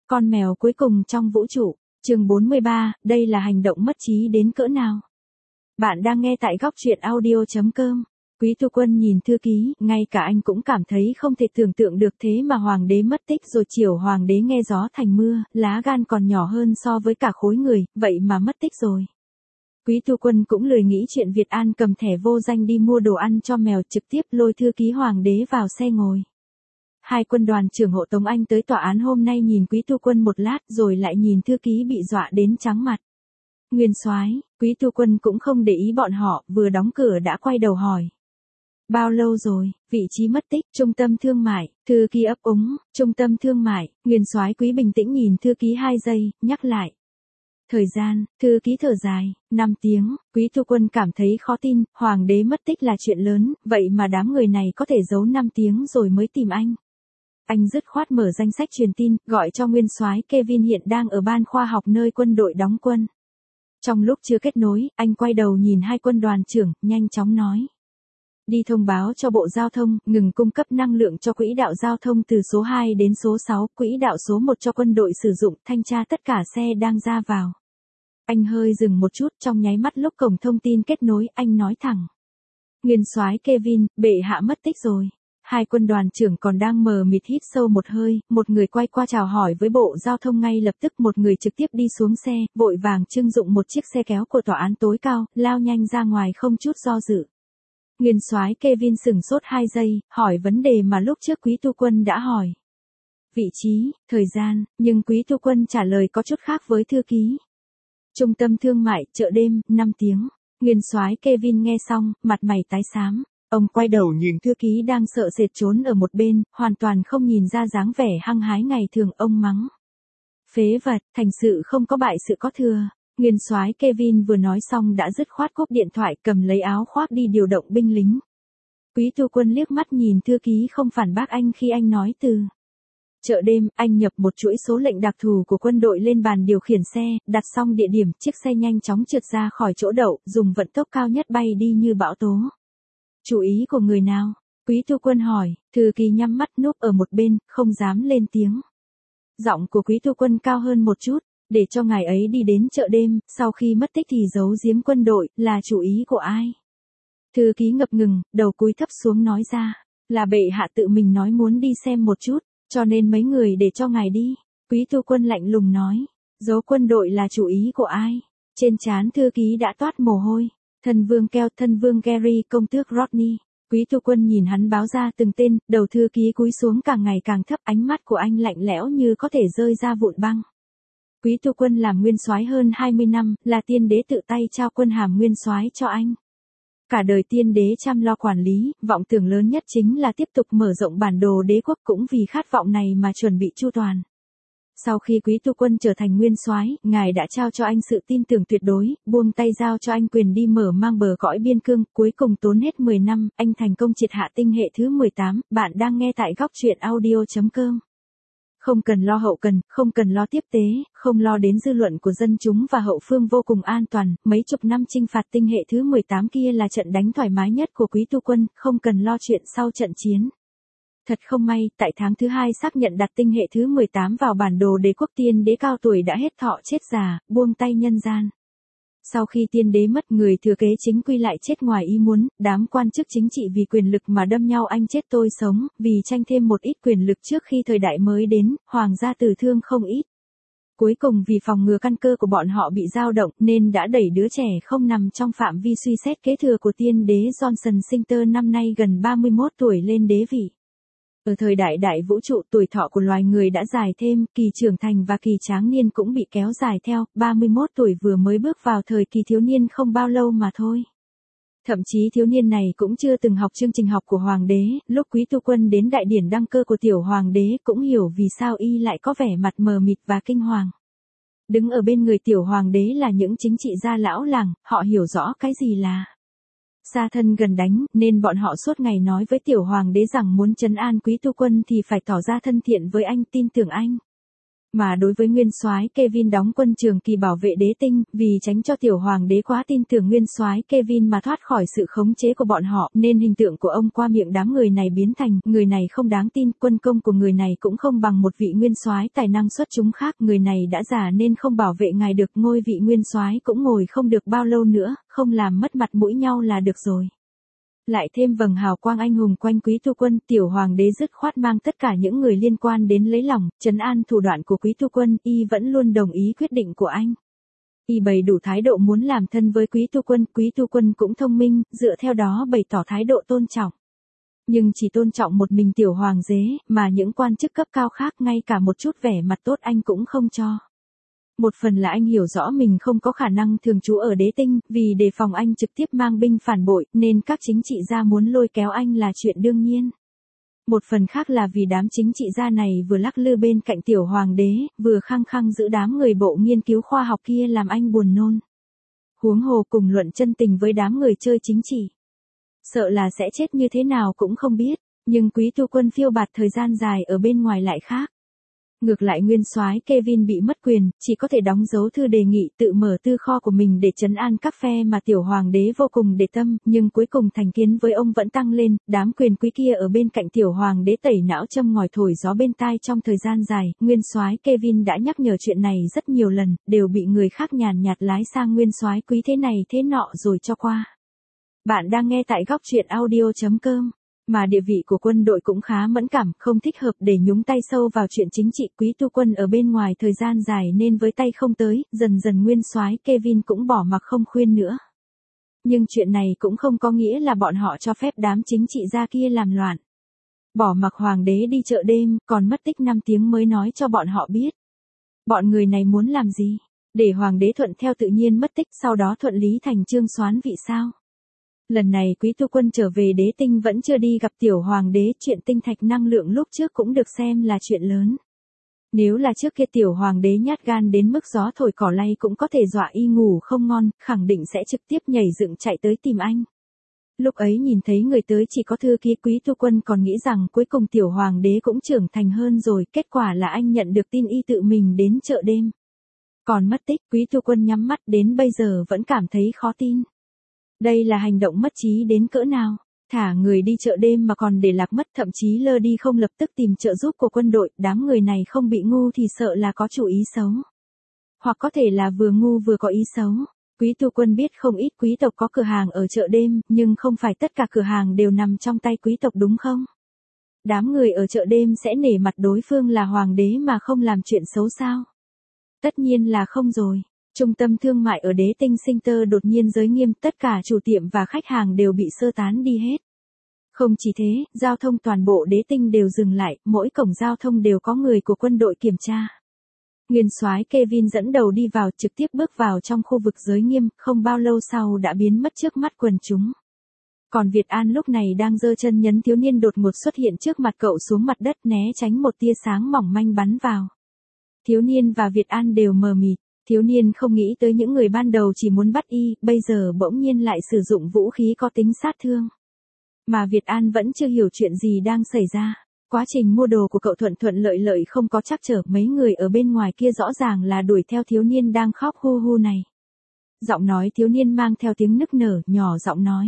Con mèo cuối cùng trong vũ trụ, chương 43, đây là hành động mất trí đến cỡ nào? Bạn đang nghe tại góc truyện audio.com. Quý Tu Quân nhìn thư ký, ngay cả anh cũng cảm thấy không thể tưởng tượng được thế mà hoàng đế mất tích rồi chiều hoàng đế nghe gió thành mưa, lá gan còn nhỏ hơn so với cả khối người, vậy mà mất tích rồi. Quý Tu Quân cũng lười nghĩ chuyện Việt An cầm thẻ vô danh đi mua đồ ăn cho mèo, trực tiếp lôi thư ký hoàng đế vào xe ngồi. Hai quân đoàn trưởng hộ tống anh tới tòa án hôm nay nhìn Quý Tu Quân một lát rồi lại nhìn thư ký bị dọa đến trắng mặt. Nguyên soái, Quý Tu Quân cũng không để ý bọn họ, vừa đóng cửa đã quay đầu hỏi. Bao lâu rồi? Vị trí mất tích, trung tâm thương mại, thư ký ấp úng, trung tâm thương mại. Nguyên soái Quý bình tĩnh nhìn thư ký 2 giây, nhắc lại. Thời gian, thư ký thở dài, 5 tiếng. Quý Tu Quân cảm thấy khó tin, hoàng đế mất tích là chuyện lớn, vậy mà đám người này có thể giấu 5 tiếng rồi mới tìm anh. Anh dứt khoát mở danh sách truyền tin, gọi cho nguyên soái Kevin hiện đang ở ban khoa học nơi quân đội đóng quân. Trong lúc chưa kết nối, anh quay đầu nhìn hai quân đoàn trưởng, nhanh chóng nói. Đi thông báo cho Bộ Giao thông, ngừng cung cấp năng lượng cho quỹ đạo giao thông từ số 2 đến số 6, quỹ đạo số 1 cho quân đội sử dụng, thanh tra tất cả xe đang ra vào. Anh hơi dừng một chút, trong nháy mắt lúc cổng thông tin kết nối, anh nói thẳng. Nguyên soái Kevin, bệ hạ mất tích rồi. Hai quân đoàn trưởng còn đang mờ mịt hít sâu một hơi, một người quay qua chào hỏi với Bộ Giao thông ngay lập tức, một người trực tiếp đi xuống xe, vội vàng trưng dụng một chiếc xe kéo của tòa án tối cao, lao nhanh ra ngoài không chút do dự. Nguyên soái Kevin sửng sốt 2 giây, hỏi vấn đề mà lúc trước Quý Tu Quân đã hỏi. Vị trí, thời gian, nhưng Quý Tu Quân trả lời có chút khác với thư ký. Trung tâm thương mại, chợ đêm, 5 tiếng. Nguyên soái Kevin nghe xong, mặt mày tái xám. Ông quay đầu nhìn thư ký đang sợ sệt trốn ở một bên, hoàn toàn không nhìn ra dáng vẻ hăng hái ngày thường, ông mắng. Phế vật, thành sự không có bại sự có thừa. Nguyên soái Kevin vừa nói xong đã dứt khoát cúp điện thoại, cầm lấy áo khoác đi điều động binh lính. Quý Tu Quân liếc mắt nhìn thư ký không phản bác anh khi anh nói từ. Chợ đêm, anh nhập một chuỗi số lệnh đặc thù của quân đội lên bàn điều khiển xe, đặt xong địa điểm, chiếc xe nhanh chóng trượt ra khỏi chỗ đậu, dùng vận tốc cao nhất bay đi như bão tố. Chú ý của người nào? Quý Tu Quân hỏi, thư ký nhắm mắt núp ở một bên, không dám lên tiếng. Giọng của Quý Tu Quân cao hơn một chút, để cho ngài ấy đi đến chợ đêm, sau khi mất tích thì giấu giếm quân đội, là chủ ý của ai? Thư ký ngập ngừng, đầu cúi thấp xuống nói ra, là bệ hạ tự mình nói muốn đi xem một chút, cho nên mấy người để cho ngài đi. Quý Tu Quân lạnh lùng nói, giấu quân đội là chủ ý của ai? Trên trán thư ký đã toát mồ hôi. Thân vương Keo, thân vương Gary, công tước Rodney. Quý Tu Quân nhìn hắn báo ra từng tên, đầu thư ký cúi xuống càng ngày càng thấp, ánh mắt của anh lạnh lẽo như có thể rơi ra vụn băng. Quý Tu Quân làm nguyên soái hơn 20 năm, là tiên đế tự tay trao quân hàm nguyên soái cho anh. Cả đời tiên đế chăm lo quản lý, vọng tưởng lớn nhất chính là tiếp tục mở rộng bản đồ đế quốc, cũng vì khát vọng này mà chuẩn bị chu toàn. Sau khi Quý Tu Quân trở thành nguyên soái, ngài đã trao cho anh sự tin tưởng tuyệt đối, buông tay giao cho anh quyền đi mở mang bờ cõi biên cương, cuối cùng tốn hết 10 năm, anh thành công triệt hạ tinh hệ thứ 18, bạn đang nghe tại góc truyện audio.com. Không cần lo hậu cần, không cần lo tiếp tế, không lo đến dư luận của dân chúng và hậu phương vô cùng an toàn, mấy chục năm chinh phạt tinh hệ thứ 18 kia là trận đánh thoải mái nhất của Quý Tu Quân, không cần lo chuyện sau trận chiến. Thật không may, tại tháng thứ 2 xác nhận đặt tinh hệ thứ 18 vào bản đồ đế quốc, tiên đế cao tuổi đã hết thọ chết già, buông tay nhân gian. Sau khi tiên đế mất, người thừa kế chính quy lại chết ngoài ý muốn, đám quan chức chính trị vì quyền lực mà đâm nhau anh chết tôi sống, vì tranh thêm một ít quyền lực trước khi thời đại mới đến, hoàng gia tử thương không ít. Cuối cùng vì phòng ngừa căn cơ của bọn họ bị dao động nên đã đẩy đứa trẻ không nằm trong phạm vi suy xét kế thừa của tiên đế Johnson Sinter năm nay gần 31 tuổi lên đế vị. Ở thời đại đại vũ trụ, tuổi thọ của loài người đã dài thêm, kỳ trưởng thành và kỳ tráng niên cũng bị kéo dài theo, 31 tuổi vừa mới bước vào thời kỳ thiếu niên không bao lâu mà thôi. Thậm chí thiếu niên này cũng chưa từng học chương trình học của hoàng đế, lúc Quý Tu Quân đến đại điển đăng cơ của tiểu hoàng đế cũng hiểu vì sao y lại có vẻ mặt mờ mịt và kinh hoàng. Đứng ở bên người tiểu hoàng đế là những chính trị gia lão làng, họ hiểu rõ cái gì là xa thân gần đánh, nên bọn họ suốt ngày nói với tiểu hoàng đế rằng muốn trấn an Quý Tu Quân thì phải tỏ ra thân thiện với anh, tin tưởng anh. Mà đối với nguyên soái Kevin đóng quân trường kỳ bảo vệ đế tinh, vì tránh cho tiểu hoàng đế quá tin tưởng nguyên soái Kevin mà thoát khỏi sự khống chế của bọn họ, nên hình tượng của ông qua miệng đám người này biến thành, người này không đáng tin, quân công của người này cũng không bằng một vị nguyên soái tài năng xuất chúng khác, người này đã già nên không bảo vệ ngài được, ngôi vị nguyên soái cũng ngồi không được bao lâu nữa, không làm mất mặt mũi nhau là được rồi. Lại thêm vầng hào quang anh hùng quanh Quý Tu Quân, tiểu hoàng đế dứt khoát mang tất cả những người liên quan đến lấy lòng, trấn an thủ đoạn của Quý Tu Quân, y vẫn luôn đồng ý quyết định của anh. Y bày đủ thái độ muốn làm thân với Quý Tu Quân cũng thông minh, dựa theo đó bày tỏ thái độ tôn trọng. Nhưng chỉ tôn trọng một mình tiểu hoàng đế, mà những quan chức cấp cao khác ngay cả một chút vẻ mặt tốt anh cũng không cho. Một phần là anh hiểu rõ mình không có khả năng thường trú ở đế tinh, vì đề phòng anh trực tiếp mang binh phản bội, nên các chính trị gia muốn lôi kéo anh là chuyện đương nhiên. Một phần khác là vì đám chính trị gia này vừa lắc lư bên cạnh tiểu hoàng đế, vừa khăng khăng giữ đám người bộ nghiên cứu khoa học kia làm anh buồn nôn. Huống hồ cùng luận chân tình với đám người chơi chính trị. Sợ là sẽ chết như thế nào cũng không biết, nhưng Quý Tu Quân phiêu bạt thời gian dài ở bên ngoài lại khác. Ngược lại nguyên soái Kevin bị mất quyền, chỉ có thể đóng dấu thư đề nghị tự mở tư kho của mình để trấn an các phe mà tiểu hoàng đế vô cùng để tâm, nhưng cuối cùng thành kiến với ông vẫn tăng lên, đám quyền quý kia ở bên cạnh tiểu hoàng đế tẩy não châm ngòi thổi gió bên tai trong thời gian dài, nguyên soái Kevin đã nhắc nhở chuyện này rất nhiều lần, đều bị người khác nhàn nhạt lái sang nguyên soái quý thế này thế nọ rồi cho qua. Bạn đang nghe tại góc truyện audio.com. Mà địa vị của quân đội cũng khá mẫn cảm, không thích hợp để nhúng tay sâu vào chuyện chính trị. Quý Tu Quân ở bên ngoài thời gian dài nên với tay không tới, dần dần nguyên soái Kevin cũng bỏ mặc không khuyên nữa. Nhưng chuyện này cũng không có nghĩa là bọn họ cho phép đám chính trị gia kia làm loạn. Bỏ mặc hoàng đế đi chợ đêm, còn mất tích 5 tiếng mới nói cho bọn họ biết. Bọn người này muốn làm gì? Để hoàng đế thuận theo tự nhiên mất tích, sau đó thuận lý thành chương soán vị sao? Lần này Quý Tu Quân trở về đế tinh vẫn chưa đi gặp tiểu hoàng đế, chuyện tinh thạch năng lượng lúc trước cũng được xem là chuyện lớn. Nếu là trước kia tiểu hoàng đế nhát gan đến mức gió thổi cỏ lay cũng có thể dọa y ngủ không ngon, khẳng định sẽ trực tiếp nhảy dựng chạy tới tìm anh. Lúc ấy nhìn thấy người tới chỉ có thư ký, Quý Tu Quân còn nghĩ rằng cuối cùng tiểu hoàng đế cũng trưởng thành hơn rồi, kết quả là anh nhận được tin y tự mình đến chợ đêm. Còn mất tích, Quý Tu Quân nhắm mắt đến bây giờ vẫn cảm thấy khó tin. Đây là hành động mất trí đến cỡ nào? Thả người đi chợ đêm mà còn để lạc mất, thậm chí lơ đi không lập tức tìm trợ giúp của quân đội, đám người này không bị ngu thì sợ là có chủ ý xấu. Hoặc có thể là vừa ngu vừa có ý xấu. Quý Tu Quân biết không ít quý tộc có cửa hàng ở chợ đêm, nhưng không phải tất cả cửa hàng đều nằm trong tay quý tộc đúng không? Đám người ở chợ đêm sẽ nể mặt đối phương là hoàng đế mà không làm chuyện xấu sao? Tất nhiên là không rồi. Trung tâm thương mại ở đế tinh sinh tơ đột nhiên giới nghiêm, tất cả chủ tiệm và khách hàng đều bị sơ tán đi hết. Không chỉ thế, giao thông toàn bộ đế tinh đều dừng lại, mỗi cổng giao thông đều có người của quân đội kiểm tra. Nguyên soái Kevin dẫn đầu đi vào, trực tiếp bước vào trong khu vực giới nghiêm, không bao lâu sau đã biến mất trước mắt quần chúng. Còn Việt An lúc này đang giơ chân nhấn thiếu niên đột ngột xuất hiện trước mặt cậu xuống mặt đất né tránh một tia sáng mỏng manh bắn vào. Thiếu niên và Việt An đều mờ mịt. Thiếu niên không nghĩ tới những người ban đầu chỉ muốn bắt y, bây giờ bỗng nhiên lại sử dụng vũ khí có tính sát thương. Mà Việt An vẫn chưa hiểu chuyện gì đang xảy ra. Quá trình mua đồ của cậu thuận thuận lợi lợi không có trắc trở, mấy người ở bên ngoài kia rõ ràng là đuổi theo thiếu niên đang khóc hu hu này. Giọng nói thiếu niên mang theo tiếng nức nở, nhỏ giọng nói.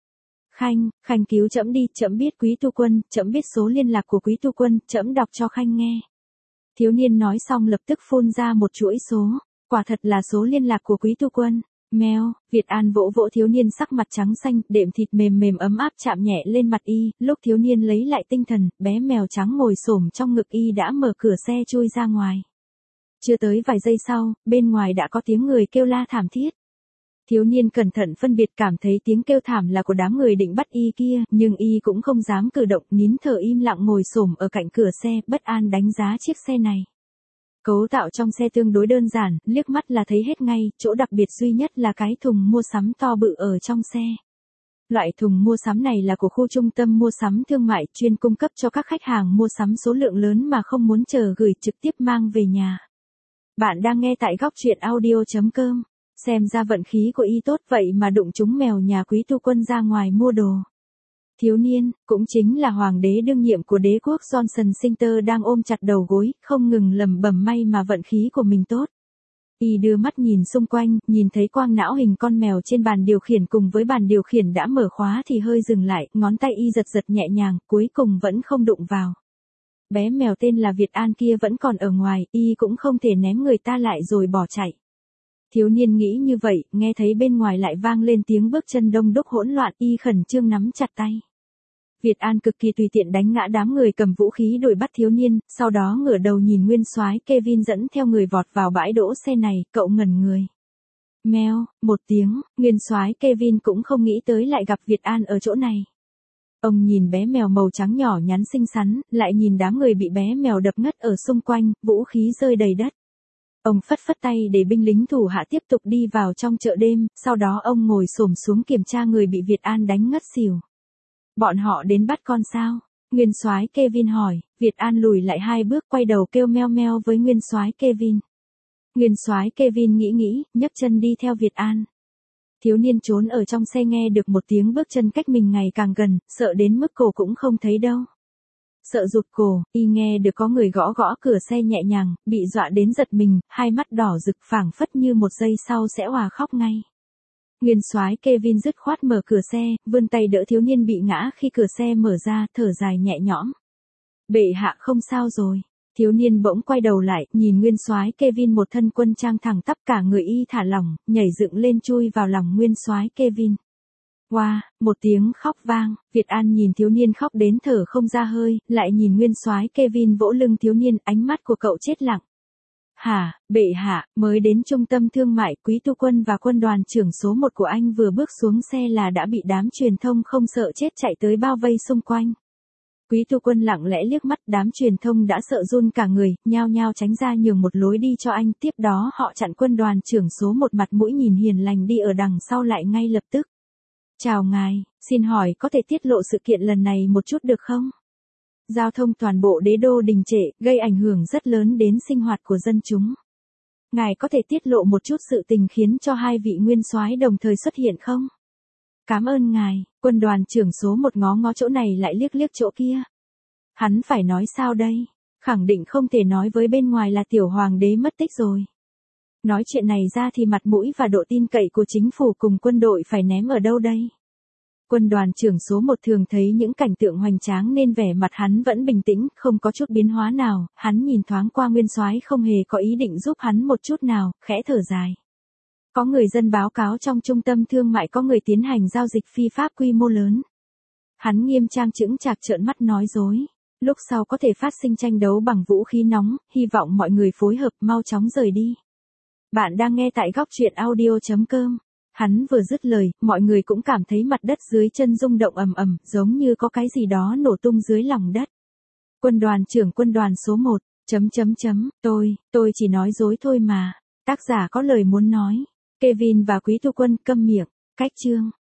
Khanh cứu trẫm đi, trẫm biết Quý Tu Quân, trẫm biết số liên lạc của Quý Tu Quân, trẫm đọc cho Khanh nghe. Thiếu niên nói xong lập tức phun ra một chuỗi số. Quả thật là số liên lạc của Quý Tu Quân. Mèo, Việt An vỗ vỗ thiếu niên sắc mặt trắng xanh, đệm thịt mềm mềm ấm áp chạm nhẹ lên mặt y, lúc thiếu niên lấy lại tinh thần, bé mèo trắng ngồi xổm trong ngực y đã mở cửa xe chui ra ngoài. Chưa tới vài giây sau, bên ngoài đã có tiếng người kêu la thảm thiết. Thiếu niên cẩn thận phân biệt cảm thấy tiếng kêu thảm là của đám người định bắt y kia, nhưng y cũng không dám cử động, nín thở im lặng ngồi xổm ở cạnh cửa xe, bất an đánh giá chiếc xe này. Cấu tạo trong xe tương đối đơn giản, liếc mắt là thấy hết ngay, chỗ đặc biệt duy nhất là cái thùng mua sắm to bự ở trong xe. Loại thùng mua sắm này là của khu trung tâm mua sắm thương mại, chuyên cung cấp cho các khách hàng mua sắm số lượng lớn mà không muốn chờ gửi trực tiếp mang về nhà. Bạn đang nghe tại góc truyện audio.com. Xem ra vận khí của y tốt vậy mà đụng trúng mèo nhà Quý Tu Quân ra ngoài mua đồ. Thiếu niên, cũng chính là hoàng đế đương nhiệm của đế quốc Johnson Sinter đang ôm chặt đầu gối, không ngừng lẩm bẩm may mà vận khí của mình tốt. Y đưa mắt nhìn xung quanh, nhìn thấy quang não hình con mèo trên bàn điều khiển cùng với bàn điều khiển đã mở khóa thì hơi dừng lại, ngón tay Y giật giật nhẹ nhàng, cuối cùng vẫn không đụng vào. Bé mèo tên là Việt An kia vẫn còn ở ngoài, Y cũng không thể ném người ta lại rồi bỏ chạy. Thiếu niên nghĩ như vậy, nghe thấy bên ngoài lại vang lên tiếng bước chân đông đúc hỗn loạn, Y khẩn trương nắm chặt tay. Việt An cực kỳ tùy tiện đánh ngã đám người cầm vũ khí đuổi bắt thiếu niên, sau đó ngửa đầu nhìn nguyên soái Kevin dẫn theo người vọt vào bãi đỗ xe này, cậu ngẩn người. Meo, một tiếng, nguyên soái Kevin cũng không nghĩ tới lại gặp Việt An ở chỗ này. Ông nhìn bé mèo màu trắng nhỏ nhắn xinh xắn, lại nhìn đám người bị bé mèo đập ngất ở xung quanh, vũ khí rơi đầy đất. Ông phất phất tay để binh lính thủ hạ tiếp tục đi vào trong chợ đêm, sau đó ông ngồi xổm xuống kiểm tra người bị Việt An đánh ngất xỉu. Bọn họ đến bắt con sao? Nguyên soái Kevin hỏi. Việt An lùi lại 2 bước, quay đầu kêu meo meo với nguyên soái Kevin. Nguyên soái Kevin nghĩ, nhấc chân đi theo Việt An. Thiếu niên trốn ở trong xe nghe được một tiếng bước chân cách mình ngày càng gần, sợ đến mức cổ cũng không thấy đâu. Sợ rụt cổ, Y nghe được có người gõ gõ cửa xe nhẹ nhàng, bị dọa đến giật mình, hai mắt đỏ rực phảng phất như một giây sau sẽ òa khóc ngay. Nguyên soái Kevin dứt khoát mở cửa xe, vươn tay đỡ thiếu niên bị ngã khi cửa xe mở ra, thở dài nhẹ nhõm. Bệ hạ không sao rồi. Thiếu niên bỗng quay đầu lại, nhìn nguyên soái Kevin một thân quân trang thẳng tắp, cả người Y thả lỏng, nhảy dựng lên chui vào lòng nguyên soái Kevin. Wow, một tiếng khóc vang, Việt An nhìn thiếu niên khóc đến thở không ra hơi, lại nhìn nguyên soái Kevin vỗ lưng thiếu niên, ánh mắt của cậu chết lặng. Hả, bệ hạ, mới đến trung tâm thương mại, Quý Tu Quân và quân đoàn trưởng số 1 của anh vừa bước xuống xe là đã bị đám truyền thông không sợ chết chạy tới bao vây xung quanh. Quý Tu Quân lặng lẽ liếc mắt, đám truyền thông đã sợ run cả người, nhao nhao tránh ra nhường một lối đi cho anh, tiếp đó họ chặn quân đoàn trưởng số 1 mặt mũi nhìn hiền lành đi ở đằng sau lại ngay lập tức. Chào ngài, xin hỏi có thể tiết lộ sự kiện lần này một chút được không? Giao thông toàn bộ đế đô đình trệ, gây ảnh hưởng rất lớn đến sinh hoạt của dân chúng. Ngài có thể tiết lộ một chút sự tình khiến cho 2 vị nguyên soái đồng thời xuất hiện không? Cảm ơn ngài. Quân đoàn trưởng số 1 ngó ngó chỗ này lại liếc liếc chỗ kia. Hắn phải nói sao đây? Khẳng định không thể nói với bên ngoài là tiểu hoàng đế mất tích rồi. Nói chuyện này ra thì mặt mũi và độ tin cậy của chính phủ cùng quân đội phải ném ở đâu đây? Quân đoàn trưởng số 1 thường thấy những cảnh tượng hoành tráng nên vẻ mặt hắn vẫn bình tĩnh, không có chút biến hóa nào, hắn nhìn thoáng qua nguyên soái không hề có ý định giúp hắn một chút nào, khẽ thở dài. Có người dân báo cáo trong trung tâm thương mại có người tiến hành giao dịch phi pháp quy mô lớn. Hắn nghiêm trang chững chạc trợn mắt nói dối. Lúc sau có thể phát sinh tranh đấu bằng vũ khí nóng, hy vọng mọi người phối hợp mau chóng rời đi. Bạn đang nghe tại góc truyện audio.com. Hắn vừa dứt lời, mọi người cũng cảm thấy mặt đất dưới chân rung động ầm ầm, giống như có cái gì đó nổ tung dưới lòng đất. Quân đoàn trưởng quân đoàn số 1, tôi chỉ nói dối thôi mà. Tác giả có lời muốn nói. Kevin và Quý Tu Quân câm miệng. Cách chương.